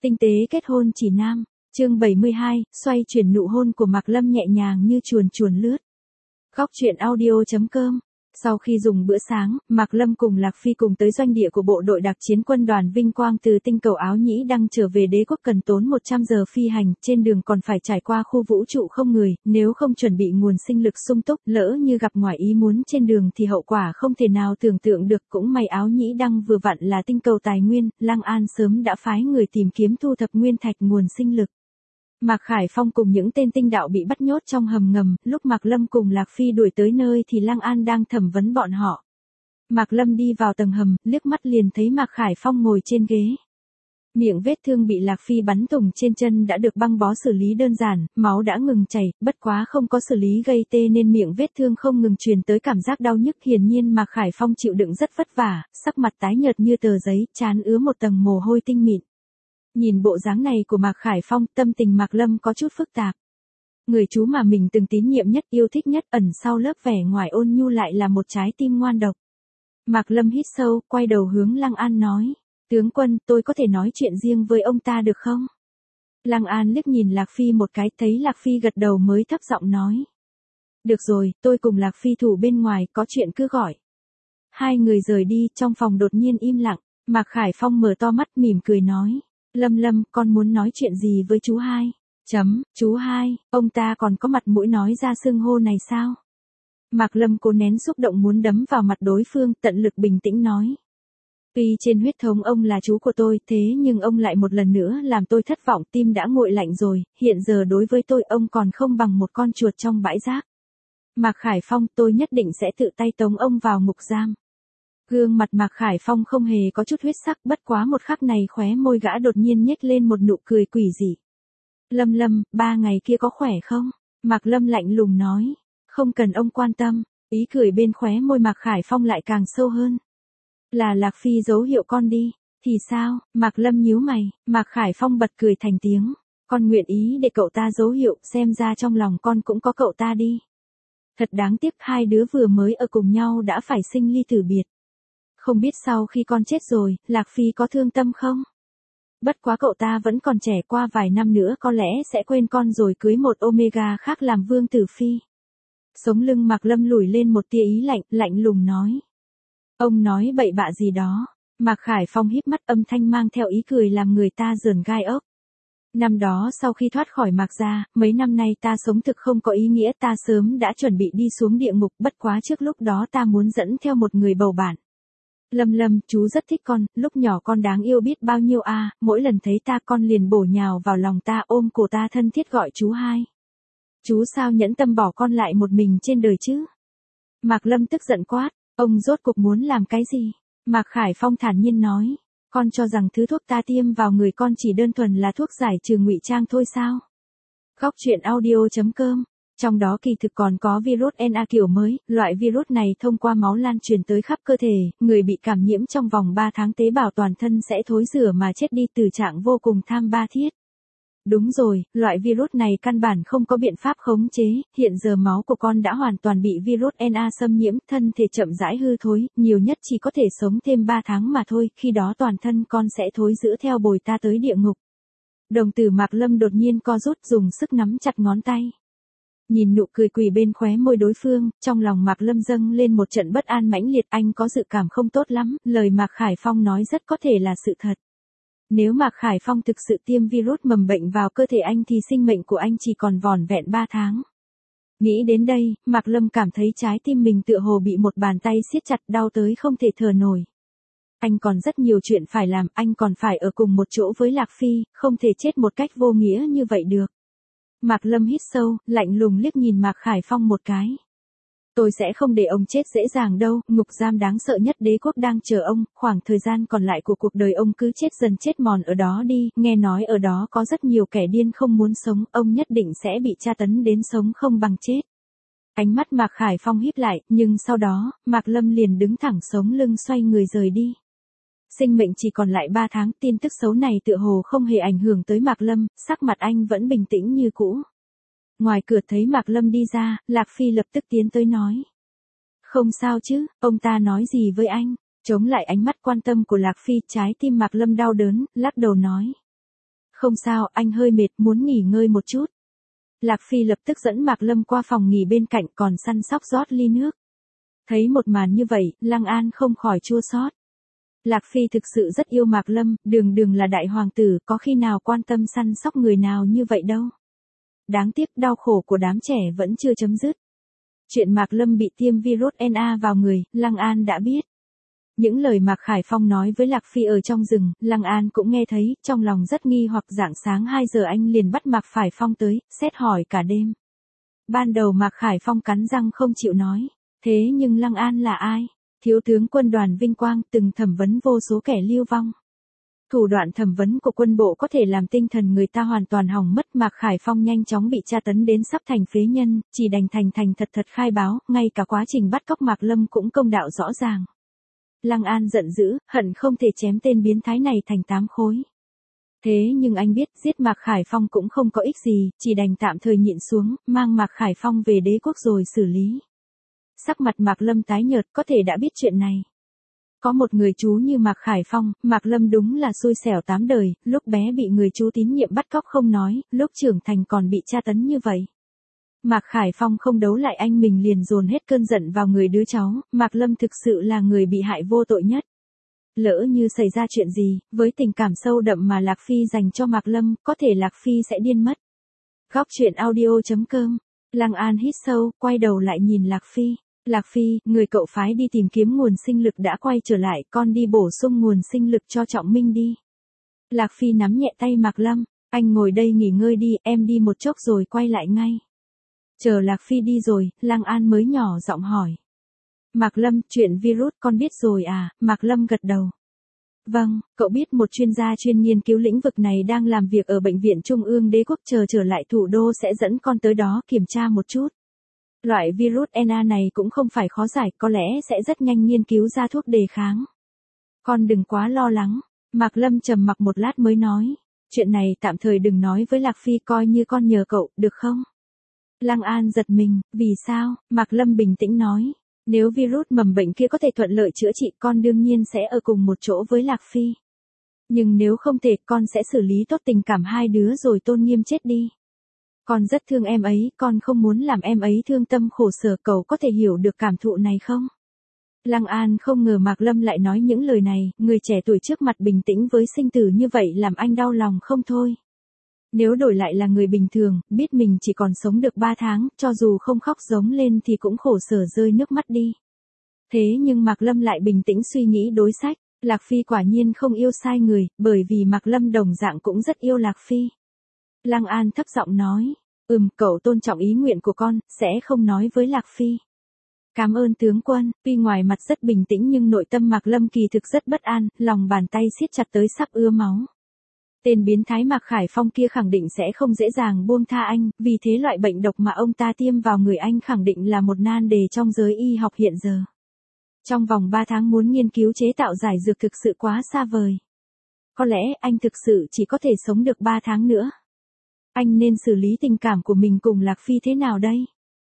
Tinh tế kết hôn chỉ nam, chương 72, xoay chuyển nụ hôn của Mạc Lâm nhẹ nhàng như chuồn chuồn lướt. Góc truyện audio.com. Sau khi dùng bữa sáng, Mạc Lâm cùng Lạc Phi cùng tới doanh địa của bộ đội đặc chiến quân đoàn Vinh Quang từ tinh cầu Áo Nhĩ đang trở về đế quốc cần tốn 100 giờ phi hành, trên đường còn phải trải qua khu vũ trụ không người, nếu không chuẩn bị nguồn sinh lực sung túc, lỡ như gặp ngoài ý muốn trên đường thì hậu quả không thể nào tưởng tượng được. Cũng may Áo Nhĩ đang vừa vặn là tinh cầu tài nguyên, Lăng An sớm đã phái người tìm kiếm thu thập nguyên thạch nguồn sinh lực. Mạc Khải Phong cùng những tên tinh đạo bị bắt nhốt trong hầm ngầm, lúc Mạc Lâm cùng Lạc Phi đuổi tới nơi thì Lăng An đang thẩm vấn bọn họ. Mạc Lâm đi vào tầng hầm, liếc mắt liền thấy Mạc Khải Phong ngồi trên ghế. Miệng vết thương bị Lạc Phi bắn thủng trên chân đã được băng bó xử lý đơn giản, máu đã ngừng chảy, bất quá không có xử lý gây tê nên miệng vết thương không ngừng truyền tới cảm giác đau nhức. Hiển nhiên Mạc Khải Phong chịu đựng rất vất vả, sắc mặt tái nhợt như tờ giấy, trán ứa một tầng mồ hôi tinh mịn. Nhìn bộ dáng này của Mạc Khải Phong, tâm tình Mạc Lâm có chút phức tạp. Người chú mà mình từng tín nhiệm nhất, yêu thích nhất, ẩn sau lớp vẻ ngoài ôn nhu lại là một trái tim ngoan độc. Mạc Lâm hít sâu, quay đầu hướng Lăng An nói. Tướng quân, tôi có thể nói chuyện riêng với ông ta được không? Lăng An liếc nhìn Lạc Phi một cái, thấy Lạc Phi gật đầu mới thấp giọng nói. Được rồi, tôi cùng Lạc Phi thủ bên ngoài, có chuyện cứ gọi. Hai người rời đi, trong phòng đột nhiên im lặng. Mạc Khải Phong mở to mắt mỉm cười nói. Lâm, con muốn nói chuyện gì với chú hai? Chú hai, ông ta còn có mặt mũi nói ra xưng hô này sao? Mạc Lâm cố nén xúc động muốn đấm vào mặt đối phương, tận lực bình tĩnh nói. Tuy trên huyết thống ông là chú của tôi, thế nhưng ông lại một lần nữa làm tôi thất vọng, tim đã nguội lạnh rồi, hiện giờ đối với tôi ông còn không bằng một con chuột trong bãi rác. Mạc Khải Phong, tôi nhất định sẽ tự tay tống ông vào ngục giam. Gương mặt Mạc Khải Phong không hề có chút huyết sắc, bất quá một khắc này khóe môi gã đột nhiên nhếch lên một nụ cười quỷ dị. Lâm, 3 ngày kia có khỏe không? Mạc Lâm lạnh lùng nói. Không cần ông quan tâm, ý cười bên khóe môi Mạc Khải Phong lại càng sâu hơn. Là Lạc Phi dấu hiệu con đi, thì sao? Mạc Lâm nhíu mày, Mạc Khải Phong bật cười thành tiếng. Con nguyện ý để cậu ta dấu hiệu, xem ra trong lòng con cũng có cậu ta đi. Thật đáng tiếc, hai đứa vừa mới ở cùng nhau đã phải sinh ly tử biệt. Không biết sau khi con chết rồi, Lạc Phi có thương tâm không? Bất quá cậu ta vẫn còn trẻ, qua vài năm nữa có lẽ sẽ quên con rồi cưới một Omega khác làm vương tử phi. Sống lưng Mạc Lâm lùi lên một tia ý lạnh, lạnh lùng nói. Ông nói bậy bạ gì đó? Mạc Khải Phong híp mắt, âm thanh mang theo ý cười làm người ta rờn gai ốc. Năm đó sau khi thoát khỏi Mạc gia, mấy năm nay ta sống thực không có ý nghĩa, ta sớm đã chuẩn bị đi xuống địa ngục, bất quá trước lúc đó ta muốn dẫn theo một người bầu bạn. Lâm, chú rất thích con, lúc nhỏ con đáng yêu biết bao nhiêu a, mỗi lần thấy ta con liền bổ nhào vào lòng ta, ôm cổ ta thân thiết gọi chú hai. Chú sao nhẫn tâm bỏ con lại một mình trên đời chứ? Mạc Lâm tức giận quát, ông rốt cuộc muốn làm cái gì? Mạc Khải Phong thản nhiên nói, con cho rằng thứ thuốc ta tiêm vào người con chỉ đơn thuần là thuốc giải trừ ngụy trang thôi sao? Góc truyện audio.com. Trong đó kỳ thực còn có virus NA kiểu mới, loại virus này thông qua máu lan truyền tới khắp cơ thể, người bị cảm nhiễm trong vòng 3 tháng tế bào toàn thân sẽ thối rữa mà chết đi, từ trạng vô cùng tham ba thiết. Đúng rồi, loại virus này căn bản không có biện pháp khống chế, hiện giờ máu của con đã hoàn toàn bị virus NA xâm nhiễm, thân thể chậm rãi hư thối, nhiều nhất chỉ có thể sống thêm 3 tháng mà thôi, khi đó toàn thân con sẽ thối rữa theo bồi ta tới địa ngục. Đồng tử Mạc Lâm đột nhiên co rút, dùng sức nắm chặt ngón tay. Nhìn nụ cười quỷ bên khóe môi đối phương, trong lòng Mạc Lâm dâng lên một trận bất an mãnh liệt, anh có dự cảm không tốt lắm, lời Mạc Khải Phong nói rất có thể là sự thật. Nếu Mạc Khải Phong thực sự tiêm virus mầm bệnh vào cơ thể anh thì sinh mệnh của anh chỉ còn vỏn vẹn 3 tháng. Nghĩ đến đây, Mạc Lâm cảm thấy trái tim mình tựa hồ bị một bàn tay siết chặt, đau tới không thể thở nổi. Anh còn rất nhiều chuyện phải làm, anh còn phải ở cùng một chỗ với Lạc Phi, không thể chết một cách vô nghĩa như vậy được. Mạc Lâm hít sâu, lạnh lùng liếc nhìn Mạc Khải Phong một cái. Tôi sẽ không để ông chết dễ dàng đâu, ngục giam đáng sợ nhất đế quốc đang chờ ông, khoảng thời gian còn lại của cuộc đời ông cứ chết dần chết mòn ở đó đi, nghe nói ở đó có rất nhiều kẻ điên không muốn sống, ông nhất định sẽ bị tra tấn đến sống không bằng chết. Ánh mắt Mạc Khải Phong híp lại, nhưng sau đó, Mạc Lâm liền đứng thẳng sống lưng xoay người rời đi. Sinh mệnh chỉ còn lại 3 tháng, tin tức xấu này tựa hồ không hề ảnh hưởng tới Mạc Lâm, sắc mặt anh vẫn bình tĩnh như cũ. Ngoài cửa thấy Mạc Lâm đi ra, Lạc Phi lập tức tiến tới nói. Không sao chứ, ông ta nói gì với anh? Chống lại ánh mắt quan tâm của Lạc Phi, trái tim Mạc Lâm đau đớn, lắc đầu nói. Không sao, anh hơi mệt, muốn nghỉ ngơi một chút. Lạc Phi lập tức dẫn Mạc Lâm qua phòng nghỉ bên cạnh còn săn sóc rót ly nước. Thấy một màn như vậy, Lăng An không khỏi chua xót. Lạc Phi thực sự rất yêu Mạc Lâm, đường đường là đại hoàng tử, có khi nào quan tâm săn sóc người nào như vậy đâu. Đáng tiếc đau khổ của đám trẻ vẫn chưa chấm dứt. Chuyện Mạc Lâm bị tiêm virus NA vào người, Lăng An đã biết. Những lời Mạc Khải Phong nói với Lạc Phi ở trong rừng, Lăng An cũng nghe thấy, trong lòng rất nghi hoặc. Rạng sáng 2 giờ anh liền bắt Mạc Khải Phong tới, xét hỏi cả đêm. Ban đầu Mạc Khải Phong cắn răng không chịu nói, thế nhưng Lăng An là ai? Thiếu tướng quân đoàn Vinh Quang từng thẩm vấn vô số kẻ lưu vong. Thủ đoạn thẩm vấn của quân bộ có thể làm tinh thần người ta hoàn toàn hỏng mất. Mạc Khải Phong nhanh chóng bị tra tấn đến sắp thành phế nhân, chỉ đành thành thật khai báo, ngay cả quá trình bắt cóc Mạc Lâm cũng công đạo rõ ràng. Lăng An giận dữ, hận không thể chém tên biến thái này thành 8 khối. Thế nhưng anh biết giết Mạc Khải Phong cũng không có ích gì, chỉ đành tạm thời nhịn xuống, mang Mạc Khải Phong về đế quốc rồi xử lý. Sắc mặt Mạc Lâm tái nhợt, có thể đã biết chuyện này. Có một người chú như Mạc Khải Phong, Mạc Lâm đúng là xui xẻo 8 đời, lúc bé bị người chú tín nhiệm bắt cóc không nói, lúc trưởng thành còn bị tra tấn như vậy. Mạc Khải Phong không đấu lại anh mình liền dồn hết cơn giận vào người đứa cháu, Mạc Lâm thực sự là người bị hại vô tội nhất. Lỡ như xảy ra chuyện gì, với tình cảm sâu đậm mà Lạc Phi dành cho Mạc Lâm, có thể Lạc Phi sẽ điên mất. Góc truyện audio.com. Lăng An hít sâu, quay đầu lại nhìn Lạc Phi. Lạc Phi, người cậu phái đi tìm kiếm nguồn sinh lực đã quay trở lại, con đi bổ sung nguồn sinh lực cho Trọng Minh đi. Lạc Phi nắm nhẹ tay Mạc Lâm, anh ngồi đây nghỉ ngơi đi, em đi một chốc rồi quay lại ngay. Chờ Lạc Phi đi rồi, Lăng An mới nhỏ giọng hỏi. Mạc Lâm, chuyện virus con biết rồi à? Mạc Lâm gật đầu. Vâng, cậu biết một chuyên gia chuyên nghiên cứu lĩnh vực này đang làm việc ở Bệnh viện Trung ương Đế quốc, chờ trở lại thủ đô sẽ dẫn con tới đó kiểm tra một chút. Loại virus NA này cũng không phải khó giải, có lẽ sẽ rất nhanh nghiên cứu ra thuốc đề kháng. Con đừng quá lo lắng. Mạc Lâm trầm mặc một lát mới nói. Chuyện này tạm thời đừng nói với Lạc Phi, coi như con nhờ cậu, được không? Lăng An giật mình, vì sao? Mạc Lâm bình tĩnh nói. Nếu virus mầm bệnh kia có thể thuận lợi chữa trị, con đương nhiên sẽ ở cùng một chỗ với Lạc Phi. Nhưng nếu không thể, con sẽ xử lý tốt tình cảm hai đứa rồi tôn nghiêm chết đi. Con rất thương em ấy, con không muốn làm em ấy thương tâm khổ sở, cậu có thể hiểu được cảm thụ này không? Lăng An không ngờ Mạc Lâm lại nói những lời này, người trẻ tuổi trước mặt bình tĩnh với sinh tử như vậy làm anh đau lòng không thôi. Nếu đổi lại là người bình thường, biết mình chỉ còn sống được 3 tháng, cho dù không khóc giống lên thì cũng khổ sở rơi nước mắt đi. Thế nhưng Mạc Lâm lại bình tĩnh suy nghĩ đối sách, Lạc Phi quả nhiên không yêu sai người, bởi vì Mạc Lâm đồng dạng cũng rất yêu Lạc Phi. Lăng An thấp giọng nói, cậu tôn trọng ý nguyện của con, sẽ không nói với Lạc Phi. Cảm ơn tướng quân. Tuy ngoài mặt rất bình tĩnh nhưng nội tâm Mạc Lâm kỳ thực rất bất an, lòng bàn tay siết chặt tới sắp ứa máu. Tên biến thái Mạc Khải Phong kia khẳng định sẽ không dễ dàng buông tha anh, vì thế loại bệnh độc mà ông ta tiêm vào người anh khẳng định là một nan đề trong giới y học hiện giờ. Trong vòng 3 tháng muốn nghiên cứu chế tạo giải dược thực sự quá xa vời. Có lẽ anh thực sự chỉ có thể sống được 3 tháng nữa. Anh nên xử lý tình cảm của mình cùng Lạc Phi thế nào đây?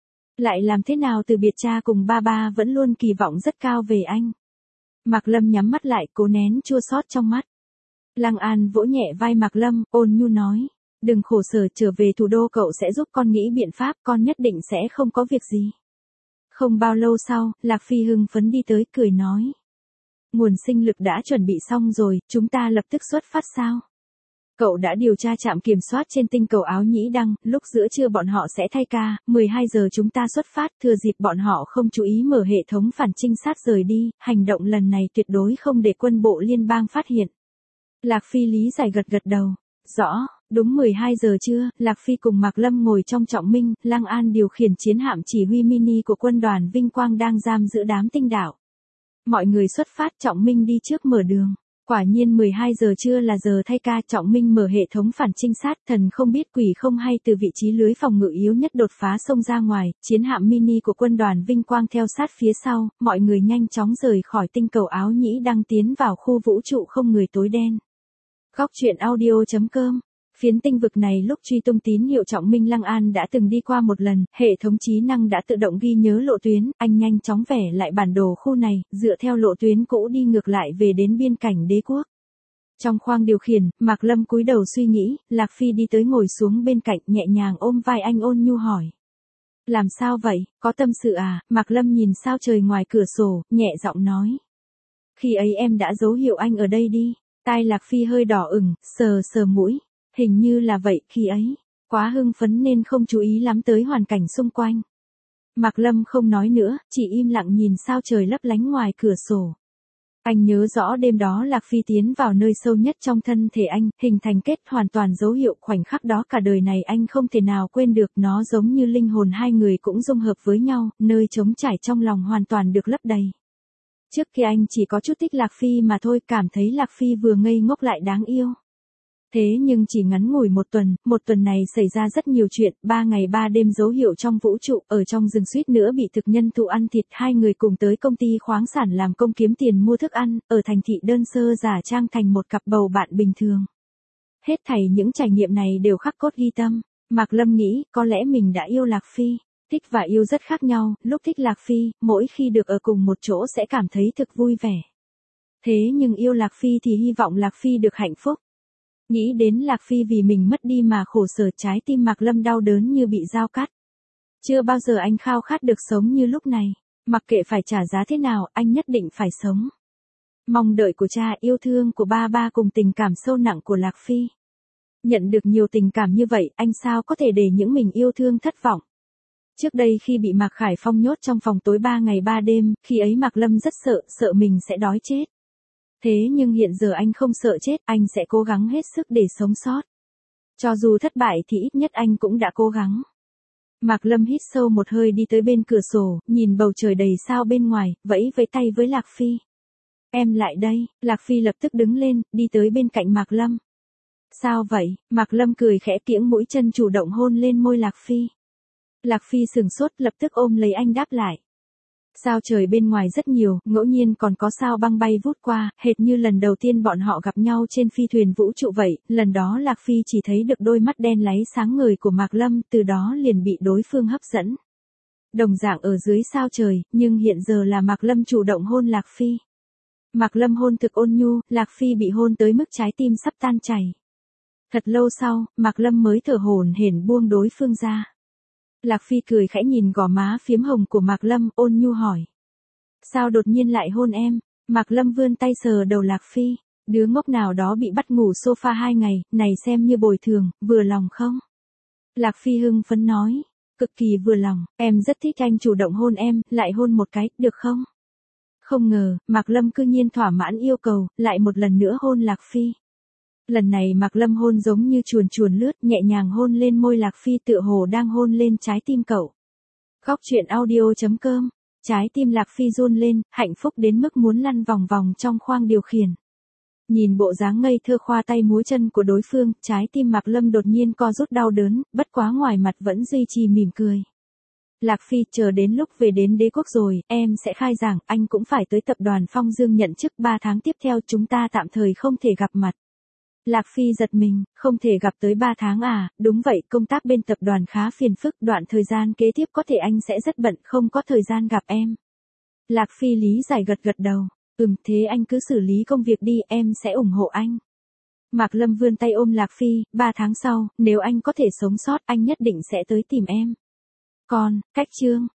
Lại làm thế nào từ biệt cha cùng ba vẫn luôn kỳ vọng rất cao về anh. Mạc Lâm nhắm mắt lại, cố nén chua xót trong mắt. Lăng An vỗ nhẹ vai Mạc Lâm, ôn nhu nói. Đừng khổ sở, trở về thủ đô cậu sẽ giúp con nghĩ biện pháp, con nhất định sẽ không có việc gì. Không bao lâu sau, Lạc Phi hưng phấn đi tới, cười nói. Nguồn sinh lực đã chuẩn bị xong rồi, chúng ta lập tức xuất phát sao? Cậu đã điều tra trạm kiểm soát trên tinh cầu Áo Nhĩ Đăng, lúc giữa trưa bọn họ sẽ thay ca, 12 giờ chúng ta xuất phát, thừa dịp bọn họ không chú ý mở hệ thống phản trinh sát rời đi, hành động lần này tuyệt đối không để quân bộ liên bang phát hiện. Lạc Phi lý giải gật đầu. Rõ, đúng 12 giờ trưa, Lạc Phi cùng Mạc Lâm ngồi trong Trọng Minh, Lăng An điều khiển chiến hạm chỉ huy mini của quân đoàn Vinh Quang đang giam giữ đám tinh đạo. Mọi người xuất phát, Trọng Minh đi trước mở đường. Quả nhiên 12 giờ trưa là giờ thay ca, Trọng Minh mở hệ thống phản trinh sát, thần không biết quỷ không hay từ vị trí lưới phòng ngự yếu nhất đột phá xông ra ngoài, chiến hạm mini của quân đoàn Vinh Quang theo sát phía sau, mọi người nhanh chóng rời khỏi tinh cầu Áo Nhĩ Đăng tiến vào khu vũ trụ không người tối đen. Góc truyện audio.com. Phiến tinh vực này lúc truy tung tín hiệu Trọng Minh Lăng An đã từng đi qua một lần, hệ thống trí năng đã tự động ghi nhớ lộ tuyến, anh nhanh chóng vẽ lại bản đồ khu này, dựa theo lộ tuyến cũ đi ngược lại về đến biên cảnh đế quốc. Trong khoang điều khiển, Mạc Lâm cúi đầu suy nghĩ, Lạc Phi đi tới ngồi xuống bên cạnh nhẹ nhàng ôm vai anh ôn nhu hỏi. Làm sao vậy, có tâm sự à? Mạc Lâm nhìn sao trời ngoài cửa sổ, nhẹ giọng nói. Khi ấy em đã dấu hiệu anh ở đây đi. Tai Lạc Phi hơi đỏ ửng, sờ sờ mũi. Hình như là vậy, khi ấy. Quá hưng phấn nên không chú ý lắm tới hoàn cảnh xung quanh. Mạc Lâm không nói nữa, chỉ im lặng nhìn sao trời lấp lánh ngoài cửa sổ. Anh nhớ rõ đêm đó Lạc Phi tiến vào nơi sâu nhất trong thân thể anh, hình thành kết hoàn toàn dấu hiệu khoảnh khắc đó cả đời này anh không thể nào quên được, nó giống như linh hồn hai người cũng dung hợp với nhau, nơi trống trải trong lòng hoàn toàn được lấp đầy. Trước kia anh chỉ có chút thích Lạc Phi mà thôi, cảm thấy Lạc Phi vừa ngây ngốc lại đáng yêu. Thế nhưng chỉ ngắn ngủi một tuần này xảy ra rất nhiều chuyện, 3 ngày 3 đêm dấu hiệu trong vũ trụ, ở trong rừng suýt nữa bị thực nhân thụ ăn thịt, hai người cùng tới công ty khoáng sản làm công kiếm tiền mua thức ăn, ở thành thị đơn sơ giả trang thành một cặp bầu bạn bình thường. Hết thảy những trải nghiệm này đều khắc cốt ghi tâm. Mạc Lâm nghĩ, có lẽ mình đã yêu Lạc Phi. Thích và yêu rất khác nhau, lúc thích Lạc Phi, mỗi khi được ở cùng một chỗ sẽ cảm thấy thực vui vẻ. Thế nhưng yêu Lạc Phi thì hy vọng Lạc Phi được hạnh phúc. Nghĩ đến Lạc Phi vì mình mất đi mà khổ sở, trái tim Mạc Lâm đau đớn như bị dao cắt. Chưa bao giờ anh khao khát được sống như lúc này. Mặc kệ phải trả giá thế nào, anh nhất định phải sống. Mong đợi của cha, yêu thương của ba cùng tình cảm sâu nặng của Lạc Phi. Nhận được nhiều tình cảm như vậy, anh sao có thể để những mình yêu thương thất vọng. Trước đây khi bị Mạc Khải Phong nhốt trong phòng tối 3 ngày 3 đêm, khi ấy Mạc Lâm rất sợ mình sẽ đói chết. Thế nhưng hiện giờ anh không sợ chết, anh sẽ cố gắng hết sức để sống sót. Cho dù thất bại thì ít nhất anh cũng đã cố gắng. Mạc Lâm hít sâu một hơi đi tới bên cửa sổ, nhìn bầu trời đầy sao bên ngoài, vẫy tay với Lạc Phi. Em lại đây, Lạc Phi lập tức đứng lên, đi tới bên cạnh Mạc Lâm. Sao vậy? Mạc Lâm cười khẽ, kiễng mũi chân chủ động hôn lên môi Lạc Phi. Lạc Phi sừng sốt, lập tức ôm lấy anh đáp lại. Sao trời bên ngoài rất nhiều, ngẫu nhiên còn có sao băng bay vút qua, hệt như lần đầu tiên bọn họ gặp nhau trên phi thuyền vũ trụ vậy, lần đó Lạc Phi chỉ thấy được đôi mắt đen láy sáng ngời của Mạc Lâm, từ đó liền bị đối phương hấp dẫn. Đồng dạng ở dưới sao trời, nhưng hiện giờ là Mạc Lâm chủ động hôn Lạc Phi. Mạc Lâm hôn thực ôn nhu, Lạc Phi bị hôn tới mức trái tim sắp tan chảy. Thật lâu sau, Mạc Lâm mới thở hổn hển buông đối phương ra. Lạc Phi cười khẽ nhìn gò má phiếm hồng của Mạc Lâm, ôn nhu hỏi. Sao đột nhiên lại hôn em? Mạc Lâm vươn tay sờ đầu Lạc Phi. Đứa ngốc nào đó bị bắt ngủ sofa 2 ngày, này xem như bồi thường, vừa lòng không? Lạc Phi hưng phấn nói. Cực kỳ vừa lòng, em rất thích anh chủ động hôn em, lại hôn một cái, được không? Không ngờ, Mạc Lâm cư nhiên thỏa mãn yêu cầu, lại một lần nữa hôn Lạc Phi. Lần này Mạc Lâm hôn giống như chuồn lướt, nhẹ nhàng hôn lên môi Lạc Phi, tựa hồ đang hôn lên trái tim cậu. Góc truyện audio.com. Trái tim Lạc Phi run lên, hạnh phúc đến mức muốn lăn vòng vòng trong khoang điều khiển. Nhìn bộ dáng ngây thơ khoa tay múa chân của đối phương, trái tim Mạc Lâm đột nhiên co rút đau đớn, bất quá ngoài mặt vẫn duy trì mỉm cười. Lạc Phi, chờ đến lúc về đến đế quốc rồi, em sẽ khai giảng, anh cũng phải tới tập đoàn Phong Dương nhận chức, 3 tháng tiếp theo chúng ta tạm thời không thể gặp mặt. Lạc Phi giật mình, không thể gặp tới 3 tháng à, đúng vậy, công tác bên tập đoàn khá phiền phức, đoạn thời gian kế tiếp có thể anh sẽ rất bận, không có thời gian gặp em. Lạc Phi lý giải gật đầu, thế anh cứ xử lý công việc đi, em sẽ ủng hộ anh. Mạc Lâm vươn tay ôm Lạc Phi, 3 tháng sau, nếu anh có thể sống sót, anh nhất định sẽ tới tìm em. Còn, cách chương.